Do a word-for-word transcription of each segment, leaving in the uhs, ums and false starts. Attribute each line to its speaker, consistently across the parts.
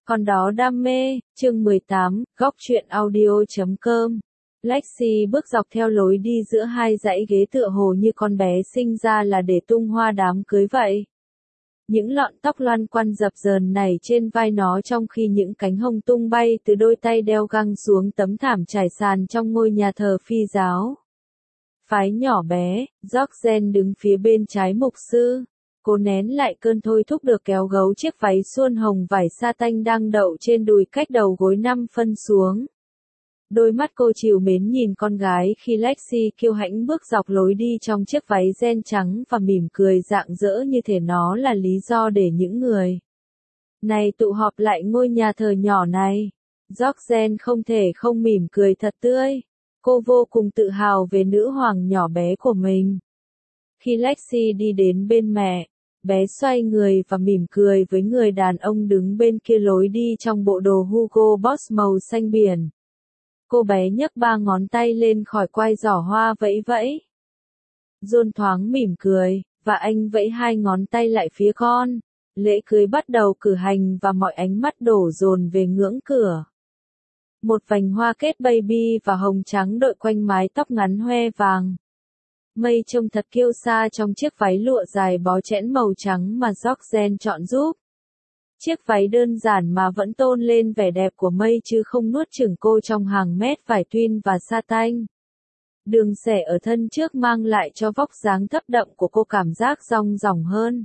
Speaker 1: Con đó đam mê, chương mười tám, góc truyện audio chấm com. Lexi bước dọc theo lối đi giữa hai dãy ghế tựa hồ như con bé sinh ra là để tung hoa đám cưới vậy. Những lọn tóc loăn quăn dập dờn nảy trên vai nó trong khi những cánh hông tung bay từ đôi tay đeo găng xuống tấm thảm trải sàn trong ngôi nhà thờ phi giáo. Phái nhỏ bé, Georgen đứng phía bên trái mục sư. Cô nén lại cơn thôi thúc được kéo gấu chiếc váy suôn hồng vải sa tanh đang đậu trên đùi cách đầu gối năm phân xuống. Đôi mắt cô trìu mến nhìn con gái khi Lexi kiêu hãnh bước dọc lối đi trong chiếc váy ren trắng và mỉm cười rạng rỡ như thể nó là lý do để những người này tụ họp lại ngôi nhà thờ nhỏ này. Georgen không thể không mỉm cười thật tươi. Cô vô cùng tự hào về nữ hoàng nhỏ bé của mình. Khi Lexi đi đến bên mẹ, bé xoay người và mỉm cười với người đàn ông đứng bên kia lối đi trong bộ đồ Hugo Boss màu xanh biển. Cô bé nhấc ba ngón tay lên khỏi quai giỏ hoa vẫy vẫy. John thoáng mỉm cười, và anh vẫy hai ngón tay lại phía con. Lễ cưới bắt đầu cử hành và mọi ánh mắt đổ dồn về ngưỡng cửa. Một vành hoa kết baby và hồng trắng đội quanh mái tóc ngắn hoe vàng. Mây trông thật kiêu sa trong chiếc váy lụa dài bó chẽn màu trắng mà Georgen chọn giúp. Chiếc váy đơn giản mà vẫn tôn lên vẻ đẹp của Mây chứ không nuốt chửng cô trong hàng mét vải twin và sa tanh. Đường xẻ ở thân trước mang lại cho vóc dáng thấp đậm của cô cảm giác dong dỏng hơn.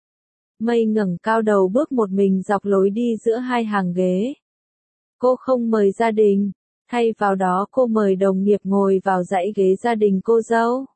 Speaker 1: Mây ngẩng cao đầu bước một mình dọc lối đi giữa hai hàng ghế. Cô không mời gia đình, thay vào đó cô mời đồng nghiệp ngồi vào dãy ghế gia đình cô dâu.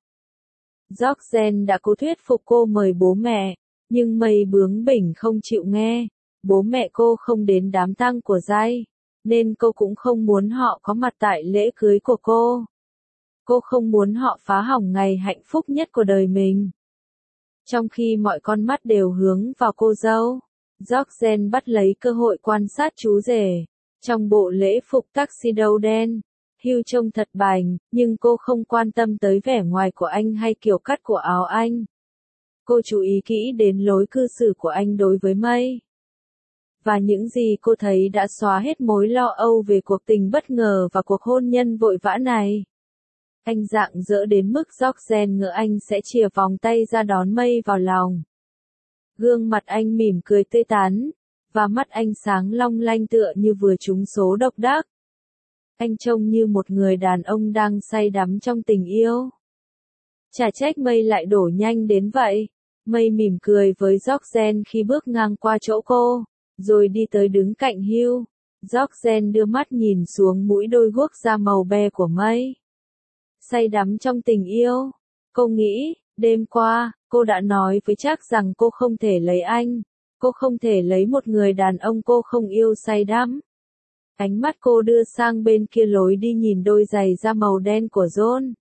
Speaker 1: Georgen đã cố thuyết phục cô mời bố mẹ, nhưng Mây bướng bỉnh không chịu nghe. Bố mẹ cô không đến đám tang của Jay, nên cô cũng không muốn họ có mặt tại lễ cưới của cô. Cô không muốn họ phá hỏng ngày hạnh phúc nhất của đời mình. Trong khi mọi con mắt đều hướng vào cô dâu, Georgen bắt lấy cơ hội quan sát chú rể. Trong bộ lễ phục tuxedo đen, Hugh trông thật bảnh, nhưng cô không quan tâm tới vẻ ngoài của anh hay kiểu cắt của áo anh. Cô chú ý kỹ đến lối cư xử của anh đối với Mây. Và những gì cô thấy đã xóa hết mối lo âu về cuộc tình bất ngờ và cuộc hôn nhân vội vã này. Anh rạng rỡ đến mức Georgen ngỡ anh sẽ chìa vòng tay ra đón Mây vào lòng. Gương mặt anh mỉm cười tươi tắn, và mắt anh sáng long lanh tựa như vừa trúng số độc đắc. Anh trông như một người đàn ông đang say đắm trong tình yêu. Chả trách Mây lại đổ nhanh đến vậy. Mây mỉm cười với Georgen khi bước ngang qua chỗ cô, rồi đi tới đứng cạnh Hugh. Georgen đưa mắt nhìn xuống mũi đôi guốc da màu be của Mây. Say đắm trong tình yêu. Cô nghĩ, đêm qua, cô đã nói với Trác rằng cô không thể lấy anh. Cô không thể lấy một người đàn ông cô không yêu say đắm. Ánh mắt cô đưa sang bên kia lối đi nhìn đôi giày da màu đen của John.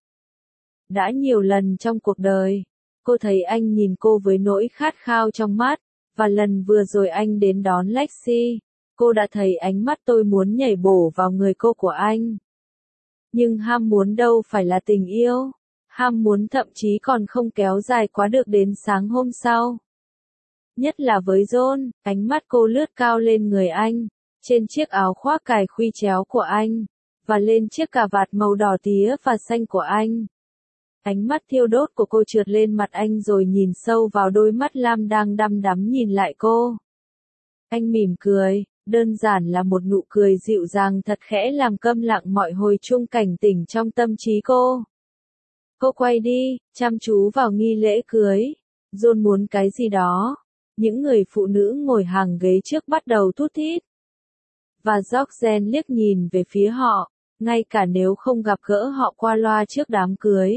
Speaker 1: Đã nhiều lần trong cuộc đời, cô thấy anh nhìn cô với nỗi khát khao trong mắt, và lần vừa rồi anh đến đón Lexi, cô đã thấy ánh mắt tôi muốn nhảy bổ vào người cô của anh. Nhưng ham muốn đâu phải là tình yêu, ham muốn thậm chí còn không kéo dài quá được đến sáng hôm sau. Nhất là với John, ánh mắt cô lướt cao lên người anh, trên chiếc áo khoác cài khuy chéo của anh, và lên chiếc cà vạt màu đỏ tía và xanh của anh. Ánh mắt thiêu đốt của cô trượt lên mặt anh rồi nhìn sâu vào đôi mắt lam đang đăm đắm nhìn lại cô. Anh mỉm cười, đơn giản là một nụ cười dịu dàng thật khẽ làm câm lặng mọi hồi chuông cảnh tỉnh trong tâm trí cô. Cô quay đi, chăm chú vào nghi lễ cưới. John muốn cái gì đó. Những người phụ nữ ngồi hàng ghế trước bắt đầu thút thít. Và Georgen liếc nhìn về phía họ, ngay cả nếu không gặp gỡ họ qua loa trước đám cưới.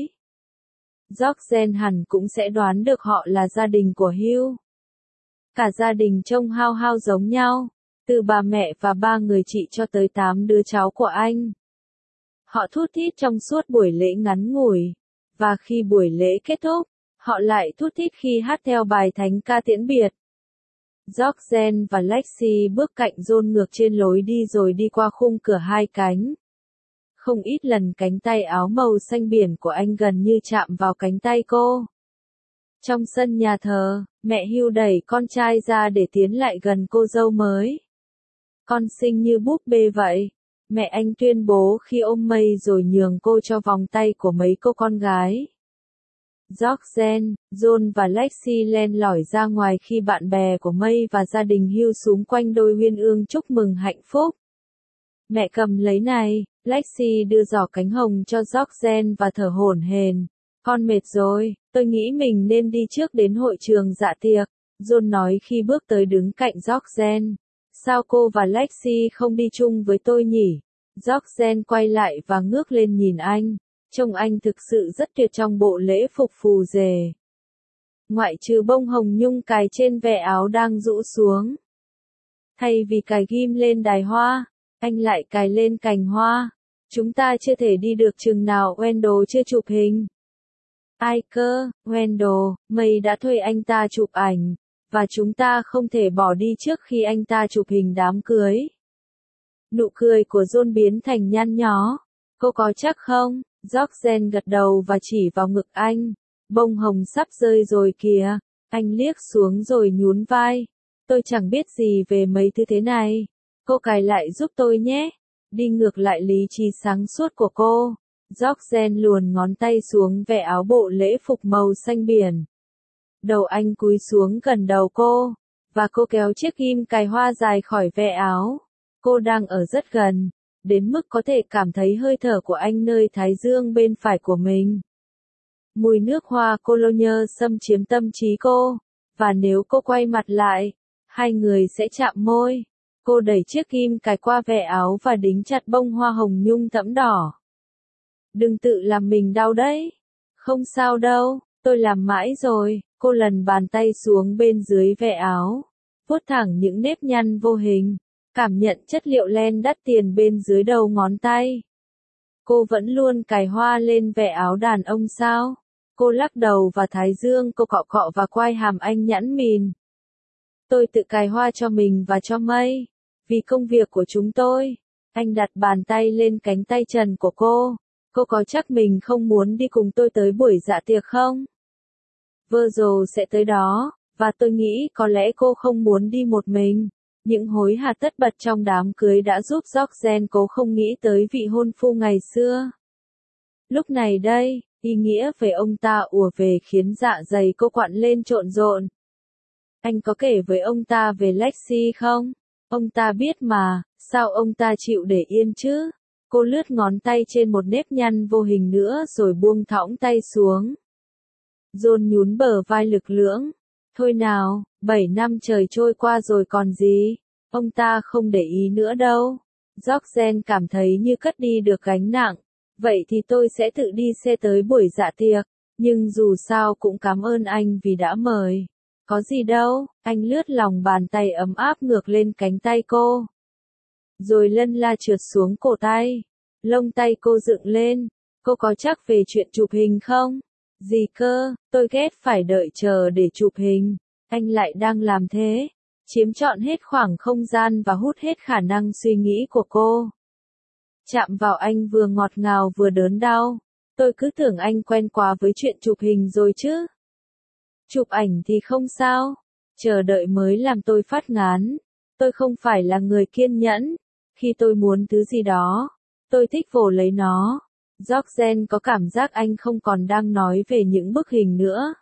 Speaker 1: Georgen hẳn cũng sẽ đoán được họ là gia đình của Hugh. Cả gia đình trông hao hao giống nhau, từ bà mẹ và ba người chị cho tới tám đứa cháu của anh. Họ thút thít trong suốt buổi lễ ngắn ngủi, và khi buổi lễ kết thúc, họ lại thút thít khi hát theo bài thánh ca tiễn biệt. Georgen và Lexi bước cạnh John ngược trên lối đi rồi đi qua khung cửa hai cánh. Không ít lần cánh tay áo màu xanh biển của anh gần như chạm vào cánh tay cô. Trong sân nhà thờ, mẹ Hugh đẩy con trai ra để tiến lại gần cô dâu mới. Con xinh như búp bê vậy. Mẹ anh tuyên bố khi ôm May rồi nhường cô cho vòng tay của mấy cô con gái. Georgen, John và Lexi len lỏi ra ngoài khi bạn bè của May và gia đình Hugh xúm quanh đôi uyên ương chúc mừng hạnh phúc. Mẹ cầm lấy này, Lexi đưa giỏ cánh hồng cho Georgen và thở hổn hển. Con mệt rồi, tôi nghĩ mình nên đi trước đến hội trường dạ tiệc, John nói khi bước tới đứng cạnh Georgen. Sao cô và Lexi không đi chung với tôi nhỉ? Georgen quay lại và ngước lên nhìn anh. Trông anh thực sự rất tuyệt trong bộ lễ phục phù rề. Ngoại trừ bông hồng nhung cài trên ve áo đang rũ xuống. Thay vì cài ghim lên đài hoa, anh lại cài lên cành hoa. Chúng ta chưa thể đi được chừng nào Wendell chưa chụp hình. Ai cơ, Wendell, May đã thuê anh ta chụp ảnh, và chúng ta không thể bỏ đi trước khi anh ta chụp hình đám cưới. Nụ cười của John biến thành nhăn nhó. Cô có chắc không? Georgen gật đầu và chỉ vào ngực anh. Bông hồng sắp rơi rồi kìa. Anh liếc xuống rồi nhún vai. Tôi chẳng biết gì về mấy thứ thế này. Cô cài lại giúp tôi nhé. Đi ngược lại lý trí sáng suốt của cô. Georgen luồn ngón tay xuống ve áo bộ lễ phục màu xanh biển. Đầu anh cúi xuống gần đầu cô, và cô kéo chiếc ghim cài hoa dài khỏi ve áo. Cô đang ở rất gần, đến mức có thể cảm thấy hơi thở của anh nơi thái dương bên phải của mình. Mùi nước hoa cologne xâm chiếm tâm trí cô, và nếu cô quay mặt lại, hai người sẽ chạm môi. Cô đẩy chiếc ghim cài qua ve áo và đính chặt bông hoa hồng nhung thẫm đỏ. Đừng tự làm mình đau đấy. Không sao đâu, tôi làm mãi rồi. Cô lần bàn tay xuống bên dưới ve áo, vuốt thẳng những nếp nhăn vô hình, cảm nhận chất liệu len đắt tiền bên dưới đầu ngón tay. Cô vẫn luôn cài hoa lên ve áo đàn ông sao? Cô lắc đầu và thái dương cô cọ cọ và quai hàm anh nhẵn mìn. Tôi tự cài hoa cho mình và cho May, vì công việc của chúng tôi. Anh đặt bàn tay lên cánh tay trần của cô. Cô có chắc mình không muốn đi cùng tôi tới buổi dạ tiệc không? Virgil sẽ tới đó, và tôi nghĩ có lẽ cô không muốn đi một mình. Những hối hả tất bật trong đám cưới đã giúp Georgen cố không nghĩ tới vị hôn phu ngày xưa. Lúc này đây, ý nghĩa về ông ta ùa về khiến dạ dày cô quặn lên trộn rộn. Anh có kể với ông ta về Lexi không? Ông ta biết mà, sao ông ta chịu để yên chứ? Cô lướt ngón tay trên một nếp nhăn vô hình nữa rồi buông thõng tay xuống. John nhún bờ vai lực lưỡng. Thôi nào, bảy năm trời trôi qua rồi còn gì. Ông ta không để ý nữa đâu. Georgen cảm thấy như cất đi được gánh nặng. Vậy thì tôi sẽ tự đi xe tới buổi dạ tiệc. Nhưng dù sao cũng cảm ơn anh vì đã mời. Có gì đâu, anh lướt lòng bàn tay ấm áp ngược lên cánh tay cô. Rồi lân la trượt xuống cổ tay. Lông tay cô dựng lên. Cô có chắc về chuyện chụp hình không? Gì cơ, tôi ghét phải đợi chờ để chụp hình. Anh lại đang làm thế. Chiếm trọn hết khoảng không gian và hút hết khả năng suy nghĩ của cô. Chạm vào anh vừa ngọt ngào vừa đớn đau. Tôi cứ tưởng anh quen quá với chuyện chụp hình rồi chứ. Chụp ảnh thì không sao. Chờ đợi mới làm tôi phát ngán. Tôi không phải là người kiên nhẫn. Khi tôi muốn thứ gì đó, tôi thích vồ lấy nó. Georgen có cảm giác anh không còn đang nói về những bức hình nữa.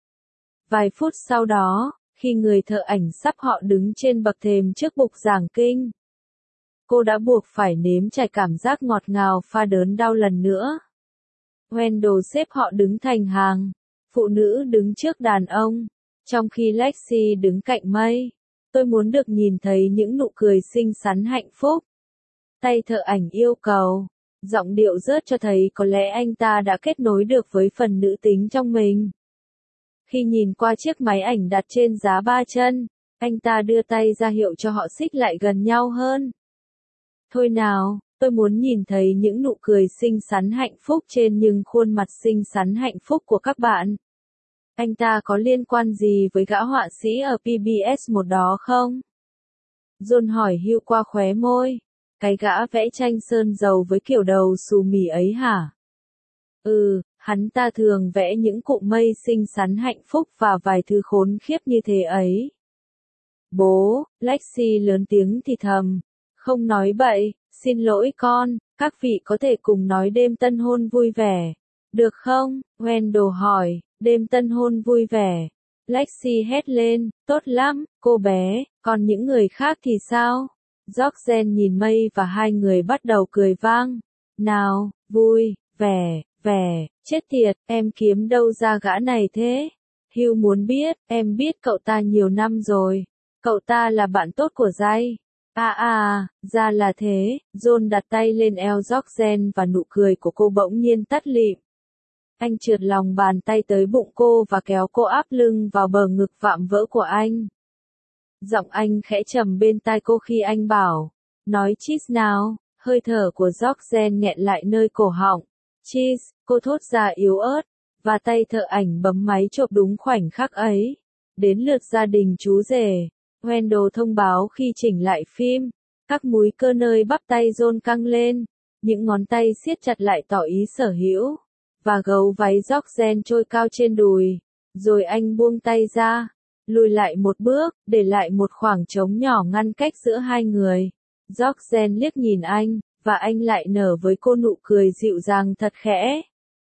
Speaker 1: Vài phút sau đó, khi người thợ ảnh sắp họ đứng trên bậc thềm trước bục giảng kinh, cô đã buộc phải nếm trải cảm giác ngọt ngào pha đớn đau lần nữa. Wendell xếp họ đứng thành hàng, phụ nữ đứng trước đàn ông, trong khi Lexi đứng cạnh May. Tôi muốn được nhìn thấy những nụ cười xinh xắn hạnh phúc. Tay thợ ảnh yêu cầu. Giọng điệu rớt cho thấy có lẽ anh ta đã kết nối được với phần nữ tính trong mình. Khi nhìn qua chiếc máy ảnh đặt trên giá ba chân, anh ta đưa tay ra hiệu cho họ xích lại gần nhau hơn. Thôi nào, tôi muốn nhìn thấy những nụ cười xinh xắn hạnh phúc trên những khuôn mặt xinh xắn hạnh phúc của các bạn. Anh ta có liên quan gì với gã họa sĩ ở pê bê ét một đó không? John hỏi Hugh qua khóe môi. Cái gã vẽ tranh sơn dầu với kiểu đầu xù mì ấy hả? Ừ, hắn ta thường vẽ những cụm mây xinh xắn hạnh phúc và vài thứ khốn khiếp như thế ấy. Bố, Lexi lớn tiếng thì thầm. Không nói bậy, xin lỗi con, các vị có thể cùng nói đêm tân hôn vui vẻ. Được không? Wendell hỏi, đêm tân hôn vui vẻ. Lexi hét lên, tốt lắm, cô bé, còn những người khác thì sao? George nhìn May và hai người bắt đầu cười vang. Nào, vui, vẻ, vẻ, chết tiệt, em kiếm đâu ra gã này thế? Hugh muốn biết, em biết cậu ta nhiều năm rồi. Cậu ta là bạn tốt của Jay. À à, ra là thế, John đặt tay lên eo George và nụ cười của cô bỗng nhiên tắt lịm. Anh trượt lòng bàn tay tới bụng cô và kéo cô áp lưng vào bờ ngực vạm vỡ của anh. Giọng anh khẽ trầm bên tai cô khi anh bảo, nói cheese nào, hơi thở của George nghẹn lại nơi cổ họng. Cheese, cô thốt ra yếu ớt, và tay thợ ảnh bấm máy chộp đúng khoảnh khắc ấy. Đến lượt gia đình chú rể. Wendell thông báo khi chỉnh lại phim, các múi cơ nơi bắp tay John căng lên, những ngón tay siết chặt lại tỏ ý sở hữu, và gấu váy George trôi cao trên đùi. Rồi anh buông tay ra, lùi lại một bước, để lại một khoảng trống nhỏ ngăn cách giữa hai người. George liếc nhìn anh, và anh lại nở với cô nụ cười dịu dàng thật khẽ.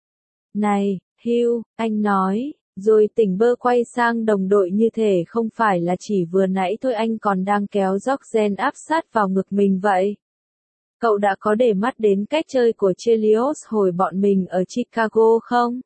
Speaker 1: Này, Hugh, anh nói. Rồi tỉnh bơ quay sang đồng đội như thể không phải là chỉ vừa nãy thôi anh còn đang kéo George áp sát vào ngực mình vậy. Cậu đã có để mắt đến cách chơi của Chelios hồi bọn mình ở Chicago không?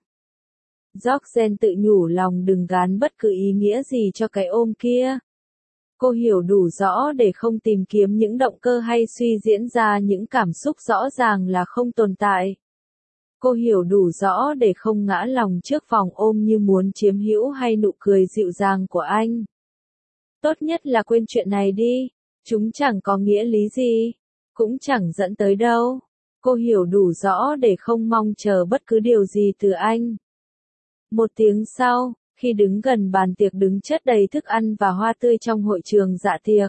Speaker 1: George tự nhủ lòng đừng gán bất cứ ý nghĩa gì cho cái ôm kia. Cô hiểu đủ rõ để không tìm kiếm những động cơ hay suy diễn ra những cảm xúc rõ ràng là không tồn tại. Cô hiểu đủ rõ để không ngã lòng trước vòng ôm như muốn chiếm hữu hay nụ cười dịu dàng của anh. Tốt nhất là quên chuyện này đi, chúng chẳng có nghĩa lý gì, cũng chẳng dẫn tới đâu. Cô hiểu đủ rõ để không mong chờ bất cứ điều gì từ anh. Một tiếng sau, khi đứng gần bàn tiệc đứng chất đầy thức ăn và hoa tươi trong hội trường dạ tiệc,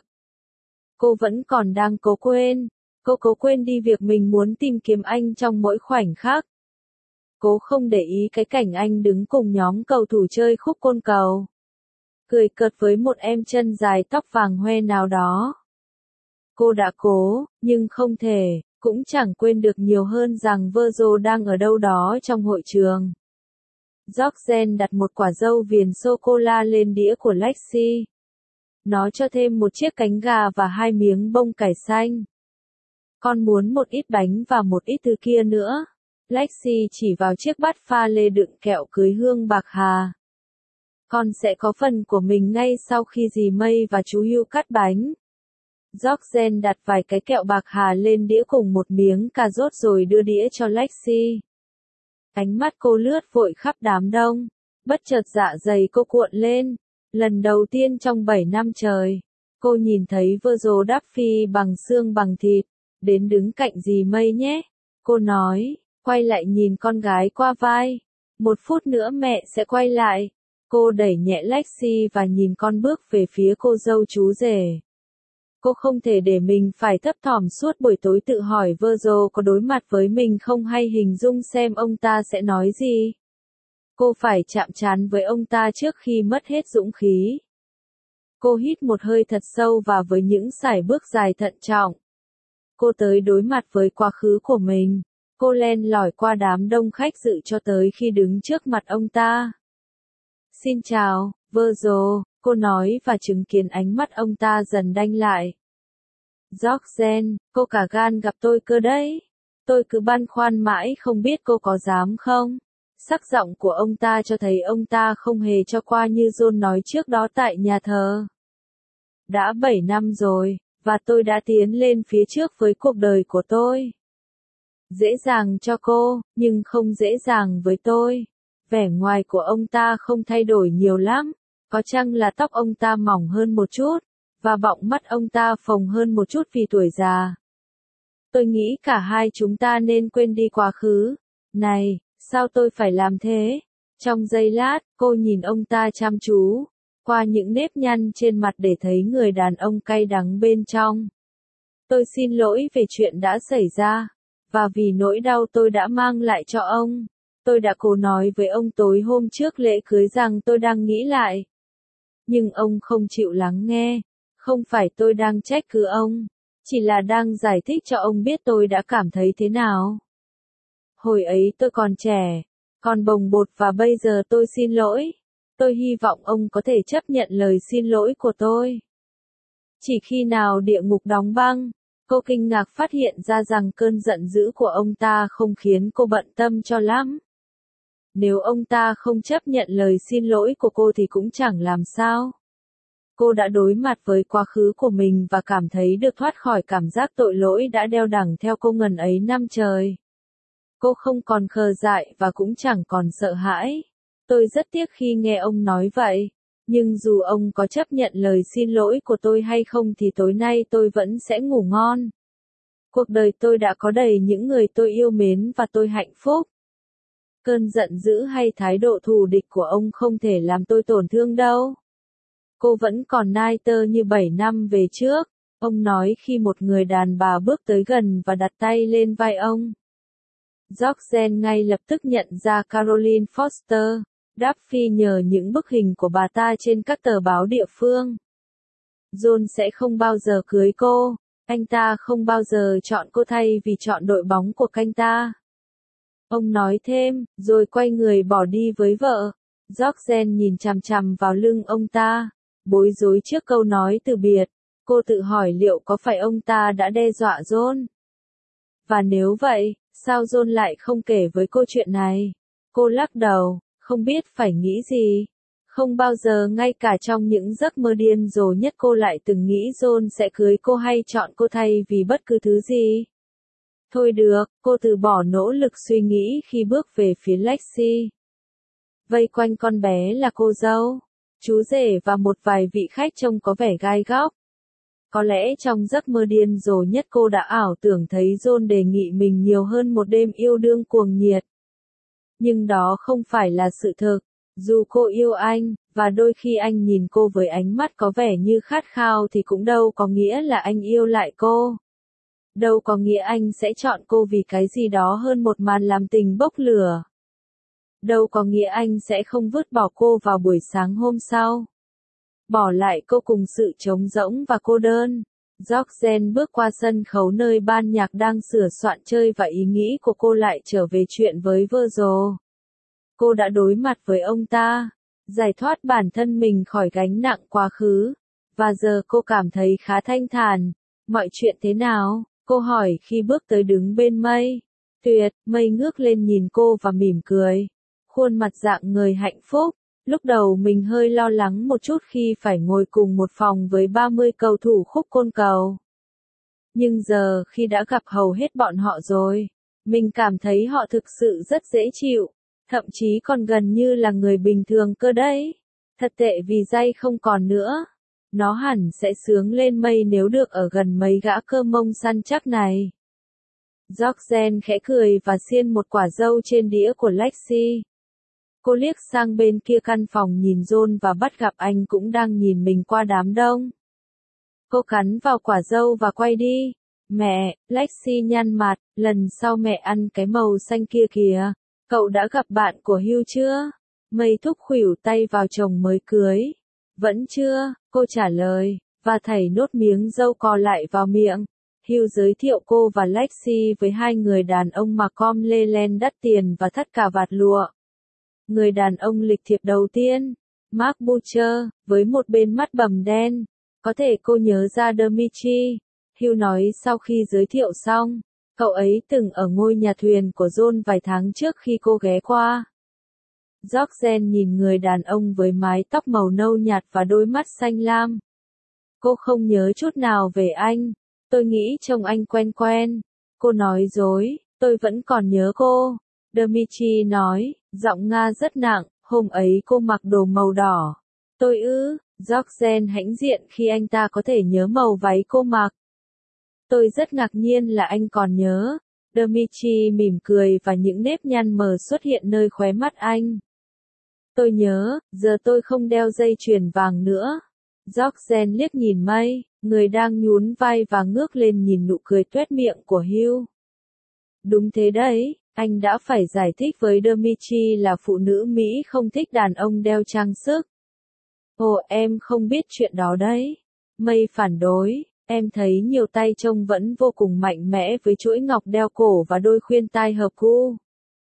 Speaker 1: cô vẫn còn đang cố quên. Cô cố quên đi việc mình muốn tìm kiếm anh trong mỗi khoảnh khắc. Cố không để ý cái cảnh anh đứng cùng nhóm cầu thủ chơi khúc côn cầu, cười cợt với một em chân dài tóc vàng hoe nào đó. Cô đã cố, nhưng không thể, cũng chẳng quên được nhiều hơn rằng Virgil đang ở đâu đó trong hội trường. George đặt một quả dâu viền sô-cô-la lên đĩa của Lexi. Nó cho thêm một chiếc cánh gà và hai miếng bông cải xanh. Con muốn một ít bánh và một ít thứ kia nữa. Lexi chỉ vào chiếc bát pha lê đựng kẹo cưới hương bạc hà. Con sẽ có phần của mình ngay sau khi dì May và chú Hugh cắt bánh. George đặt vài cái kẹo bạc hà lên đĩa cùng một miếng cà rốt rồi đưa đĩa cho Lexi. Ánh mắt cô lướt vội khắp đám đông. Bất chợt dạ dày cô cuộn lên. Lần đầu tiên trong bảy năm trời, cô nhìn thấy Virgil Duffy bằng xương bằng thịt. Đến đứng cạnh dì May nhé. Cô nói, quay lại nhìn con gái qua vai. Một phút nữa mẹ sẽ quay lại. Cô đẩy nhẹ Lexi và nhìn con bước về phía cô dâu chú rể. Cô không thể để mình phải thấp thỏm suốt buổi tối tự hỏi Virgil có đối mặt với mình không hay hình dung xem ông ta sẽ nói gì. Cô phải chạm trán với ông ta trước khi mất hết dũng khí. Cô hít một hơi thật sâu và với những sải bước dài thận trọng. Cô tới đối mặt với quá khứ của mình. Cô len lỏi qua đám đông khách dự cho tới khi đứng trước mặt ông ta. Xin chào, Virgil, cô nói và chứng kiến ánh mắt ông ta dần đanh lại. George, cô cả gan gặp tôi cơ đấy. Tôi cứ băn khoăn mãi không biết cô có dám không. Sắc giọng của ông ta cho thấy ông ta không hề cho qua như John nói trước đó tại nhà thờ. Đã bảy năm rồi, và tôi đã tiến lên phía trước với cuộc đời của tôi. Dễ dàng cho cô, nhưng không dễ dàng với tôi. Vẻ ngoài của ông ta không thay đổi nhiều lắm, có chăng là tóc ông ta mỏng hơn một chút, và bọng mắt ông ta phồng hơn một chút vì tuổi già. Tôi nghĩ cả hai chúng ta nên quên đi quá khứ. Này, sao tôi phải làm thế? Trong giây lát, cô nhìn ông ta chăm chú, qua những nếp nhăn trên mặt để thấy người đàn ông cay đắng bên trong. Tôi xin lỗi về chuyện đã xảy ra, và vì nỗi đau tôi đã mang lại cho ông. Tôi đã cố nói với ông tối hôm trước lễ cưới rằng tôi đang nghĩ lại. Nhưng ông không chịu lắng nghe. Không phải tôi đang trách cứ ông. Chỉ là đang giải thích cho ông biết tôi đã cảm thấy thế nào. Hồi ấy tôi còn trẻ, còn bồng bột và bây giờ tôi xin lỗi. Tôi hy vọng ông có thể chấp nhận lời xin lỗi của tôi. Chỉ khi nào địa ngục đóng băng, cô kinh ngạc phát hiện ra rằng cơn giận dữ của ông ta không khiến cô bận tâm cho lắm. Nếu ông ta không chấp nhận lời xin lỗi của cô thì cũng chẳng làm sao. Cô đã đối mặt với quá khứ của mình và cảm thấy được thoát khỏi cảm giác tội lỗi đã đeo đẳng theo cô ngần ấy năm trời. Cô không còn khờ dại và cũng chẳng còn sợ hãi. Tôi rất tiếc khi nghe ông nói vậy, nhưng dù ông có chấp nhận lời xin lỗi của tôi hay không thì tối nay tôi vẫn sẽ ngủ ngon. Cuộc đời tôi đã có đầy những người tôi yêu mến và tôi hạnh phúc. Cơn giận dữ hay thái độ thù địch của ông không thể làm tôi tổn thương đâu. Cô vẫn còn nai tơ như bảy năm về trước, ông nói khi một người đàn bà bước tới gần và đặt tay lên vai ông. George ngay lập tức nhận ra Caroline Foster, Duffy nhờ những bức hình của bà ta trên các tờ báo địa phương. John sẽ không bao giờ cưới cô, anh ta không bao giờ chọn cô thay vì chọn đội bóng của anh ta. Ông nói thêm, rồi quay người bỏ đi với vợ. George nhìn chằm chằm vào lưng ông ta, bối rối trước câu nói từ biệt. Cô tự hỏi liệu có phải ông ta đã đe dọa John? Và nếu vậy, sao John lại không kể với cô chuyện này? Cô lắc đầu, không biết phải nghĩ gì. Không bao giờ ngay cả trong những giấc mơ điên rồ nhất cô lại từng nghĩ John sẽ cưới cô hay chọn cô thay vì bất cứ thứ gì. Thôi được, cô từ bỏ nỗ lực suy nghĩ khi bước về phía Lexi. Vây quanh con bé là cô dâu, chú rể và một vài vị khách trông có vẻ gai góc. Có lẽ trong giấc mơ điên rồ nhất cô đã ảo tưởng thấy John đề nghị mình nhiều hơn một đêm yêu đương cuồng nhiệt. Nhưng đó không phải là sự thực. Dù cô yêu anh, và đôi khi anh nhìn cô với ánh mắt có vẻ như khát khao thì cũng đâu có nghĩa là anh yêu lại cô. Đâu có nghĩa anh sẽ chọn cô vì cái gì đó hơn một màn làm tình bốc lửa. Đâu có nghĩa anh sẽ không vứt bỏ cô vào buổi sáng hôm sau. Bỏ lại cô cùng sự trống rỗng và cô đơn. George bước qua sân khấu nơi ban nhạc đang sửa soạn chơi và ý nghĩ của cô lại trở về chuyện với Virgil. Cô đã đối mặt với ông ta, giải thoát bản thân mình khỏi gánh nặng quá khứ, và giờ cô cảm thấy khá thanh thản. Mọi chuyện thế nào? Cô hỏi khi bước tới đứng bên Mây. Tuyệt, Mây ngước lên nhìn cô và mỉm cười. Khuôn mặt rạng ngời hạnh phúc. Lúc đầu mình hơi lo lắng một chút khi phải ngồi cùng một phòng với ba mươi cầu thủ khúc côn cầu. Nhưng giờ khi đã gặp hầu hết bọn họ rồi, mình cảm thấy họ thực sự rất dễ chịu. Thậm chí còn gần như là người bình thường cơ đấy. Thật tệ vì dây không còn nữa. Nó hẳn sẽ sướng lên mây nếu được ở gần mấy gã cơ mông săn chắc này. George khẽ cười và xiên một quả dâu trên đĩa của Lexi. Cô liếc sang bên kia căn phòng nhìn John và bắt gặp anh cũng đang nhìn mình qua đám đông. Cô cắn vào quả dâu và quay đi. Mẹ, Lexi nhăn mặt, lần sau mẹ ăn cái màu xanh kia kìa. Cậu đã gặp bạn của Hugh chưa? Mây thúc khuỷu tay vào chồng mới cưới. Vẫn chưa, cô trả lời, và thảy nốt miếng dâu cò lại vào miệng. Hugh giới thiệu cô và Lexi với hai người đàn ông mặc com lê len đắt tiền và thắt cà vạt lụa. Người đàn ông lịch thiệp đầu tiên, Mark Butcher, với một bên mắt bầm đen. Có thể cô nhớ ra Dimitri. Hugh nói sau khi giới thiệu xong. Cậu ấy từng ở ngôi nhà thuyền của John vài tháng trước khi cô ghé qua. George nhìn người đàn ông với mái tóc màu nâu nhạt và đôi mắt xanh lam. Cô không nhớ chút nào về anh. Tôi nghĩ trông anh quen quen. Cô nói dối, tôi vẫn còn nhớ cô. Dimitri nói, giọng Nga rất nặng, hôm ấy cô mặc đồ màu đỏ. Tôi ư, George hãnh diện khi anh ta có thể nhớ màu váy cô mặc. Tôi rất ngạc nhiên là anh còn nhớ. Dimitri mỉm cười và những nếp nhăn mờ xuất hiện nơi khóe mắt anh. Tôi nhớ, giờ tôi không đeo dây chuyền vàng nữa. George liếc nhìn Mây, người đang nhún vai và ngước lên nhìn nụ cười tuét miệng của Hugh. Đúng thế đấy, anh đã phải giải thích với Dimitri là phụ nữ Mỹ không thích đàn ông đeo trang sức. Ồ, em không biết chuyện đó đấy. Mây phản đối, Em thấy nhiều tay trông vẫn vô cùng mạnh mẽ với chuỗi ngọc đeo cổ và đôi khuyên tai hợp gu.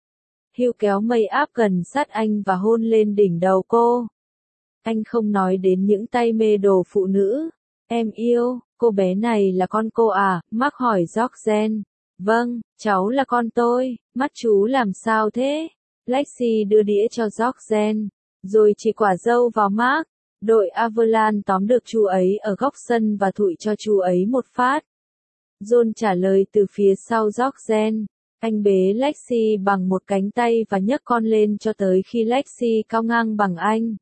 Speaker 1: Hugh kéo mây áp gần sát anh và hôn lên đỉnh đầu cô. Anh không nói đến những tay mê đồ phụ nữ. Em yêu, cô bé này là con cô à? Mark hỏi Georgen. Vâng, cháu là con tôi, mắt chú làm sao thế? Lexi đưa đĩa cho Georgen, rồi chỉ quả dâu vào Mark. Đội Averland tóm được chú ấy ở góc sân và thụi cho chú ấy một phát. John trả lời từ phía sau Georgen. Anh bế Lexi bằng một cánh tay và nhấc con lên cho tới khi Lexi cao ngang bằng anh.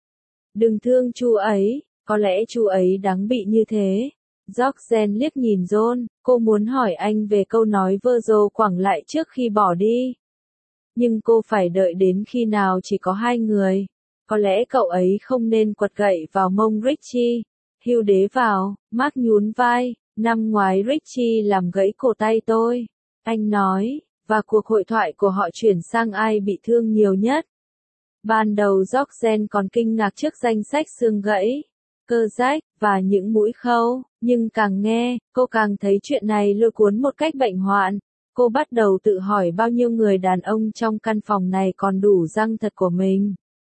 Speaker 1: Đừng thương chú ấy, có lẽ chú ấy đáng bị như thế. Georgen liếc nhìn John, cô muốn hỏi anh về câu nói vơ rồ quẳng lại trước khi bỏ đi. Nhưng cô phải đợi đến khi nào chỉ có hai người. Có lẽ cậu ấy không nên quật gậy vào mông Richie. Hugh đế vào, Mark nhún vai, năm ngoái Richie làm gãy cổ tay tôi. Anh nói, và cuộc hội thoại của họ chuyển sang ai bị thương nhiều nhất. Ban đầu Georgen còn kinh ngạc trước danh sách xương gãy, cơ rách, và những mũi khâu, nhưng càng nghe, cô càng thấy chuyện này lôi cuốn một cách bệnh hoạn. Cô bắt đầu tự hỏi bao nhiêu người đàn ông trong căn phòng này còn đủ răng thật của mình.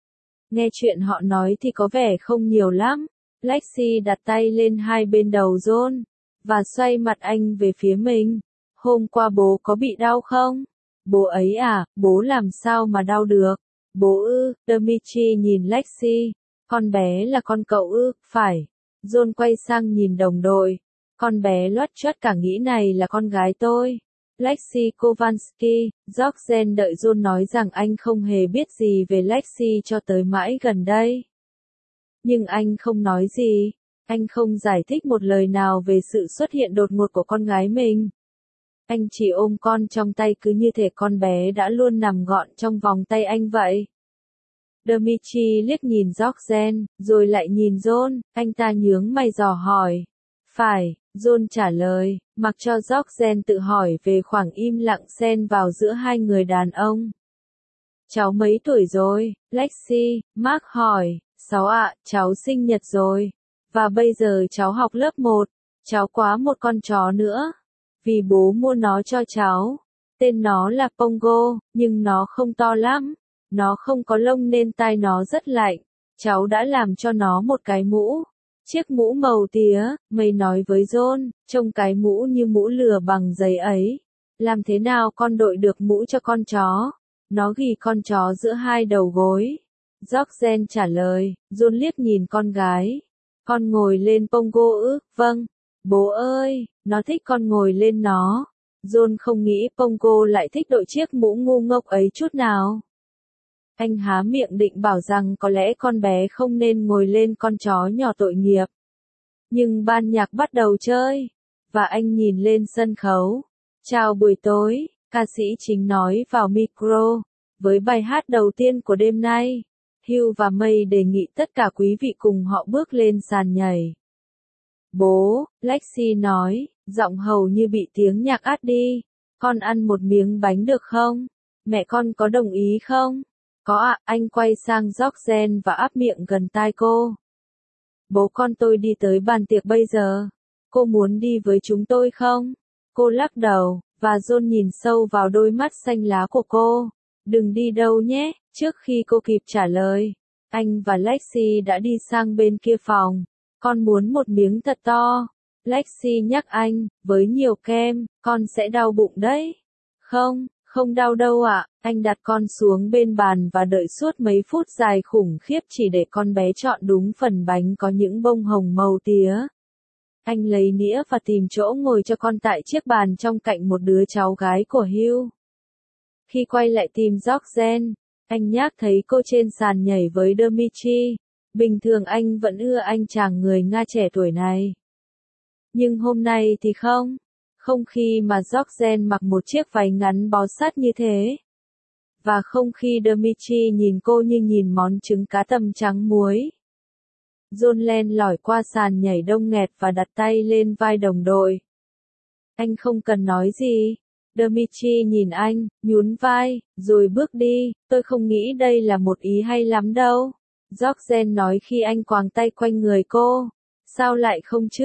Speaker 1: Nghe chuyện họ nói thì có vẻ không nhiều lắm. Lexi đặt tay lên hai bên đầu John, và xoay mặt anh về phía mình. Hôm qua bố có bị đau không? Bố ấy à, bố làm sao mà đau được? Bố ư, Dimitri nhìn Lexi. Con bé là con cậu ư, phải. John quay sang nhìn đồng đội. Con bé loắt choắt cả nghĩ này là con gái tôi. Lexi Kowalski, Georgen đợi John nói rằng anh không hề biết gì về Lexi cho tới mãi gần đây. Nhưng anh không nói gì, anh không giải thích một lời nào về sự xuất hiện đột ngột của con gái mình. Anh chỉ ôm con trong tay cứ như thể con bé đã luôn nằm gọn trong vòng tay anh vậy. Dimitri liếc nhìn Georgen, rồi lại nhìn John, anh ta nhướng mày dò hỏi. Phải, John trả lời, mặc cho Georgen tự hỏi về khoảng im lặng xen vào giữa hai người đàn ông. Cháu mấy tuổi rồi? Lexi, Mark hỏi. Sáu ạ, cháu sinh nhật rồi. Và bây giờ cháu học lớp một. Cháu quá một con chó nữa. Vì bố mua nó cho cháu. Tên nó là Pongo, nhưng nó không to lắm. Nó không có lông nên tai nó rất lạnh. Cháu đã làm cho nó một cái mũ. Chiếc mũ màu tía, mày nói với John, trông cái mũ như mũ lừa bằng giấy ấy. Làm thế nào con đội được mũ cho con chó? Nó ghì con chó giữa hai đầu gối. Georgen trả lời, John liếc nhìn con gái. Con ngồi lên Pongo ư? Vâng. Bố ơi, nó thích con ngồi lên nó. John không nghĩ Pongo lại thích đội chiếc mũ ngu ngốc ấy chút nào. Anh há miệng định bảo rằng có lẽ con bé không nên ngồi lên con chó nhỏ tội nghiệp. Nhưng ban nhạc bắt đầu chơi, và anh nhìn lên sân khấu. Chào buổi tối, ca sĩ chính nói vào micro, với bài hát đầu tiên của đêm nay. Hugh và May đề nghị tất cả quý vị cùng họ bước lên sàn nhảy. Bố, Lexi nói, giọng hầu như bị tiếng nhạc át đi. Con ăn một miếng bánh được không? Mẹ con có đồng ý không? Có ạ, à, anh quay sang Georgen và áp miệng gần tai cô. Bố con tôi đi tới bàn tiệc bây giờ. Cô muốn đi với chúng tôi không? Cô lắc đầu, và John nhìn sâu vào đôi mắt xanh lá của cô. Đừng đi đâu nhé, trước khi cô kịp trả lời. Anh và Lexi đã đi sang bên kia phòng. Con muốn một miếng thật to. Lexi nhắc anh, với nhiều kem, con sẽ đau bụng đấy. Không. Không đau đâu ạ, à. Anh đặt con xuống bên bàn và đợi suốt mấy phút dài khủng khiếp chỉ để con bé chọn đúng phần bánh có những bông hồng màu tía. Anh lấy nĩa và tìm chỗ ngồi cho con tại chiếc bàn trong cạnh một đứa cháu gái của Hugh. Khi quay lại tìm Georgen, anh nhác thấy cô trên sàn nhảy với Dimitri. Bình thường anh vẫn ưa anh chàng người Nga trẻ tuổi này. Nhưng hôm nay thì không. Không khi mà Georgen mặc một chiếc váy ngắn bó sát như thế. Và không khi Dimitri nhìn cô như nhìn món trứng cá tầm trắng muối. John len lỏi qua sàn nhảy đông nghẹt và đặt tay lên vai đồng đội. Anh không cần nói gì. Dimitri nhìn anh, nhún vai, rồi bước đi. Tôi không nghĩ đây là một ý hay lắm đâu. Georgen nói khi anh quàng tay quanh người cô. Sao lại không chứ?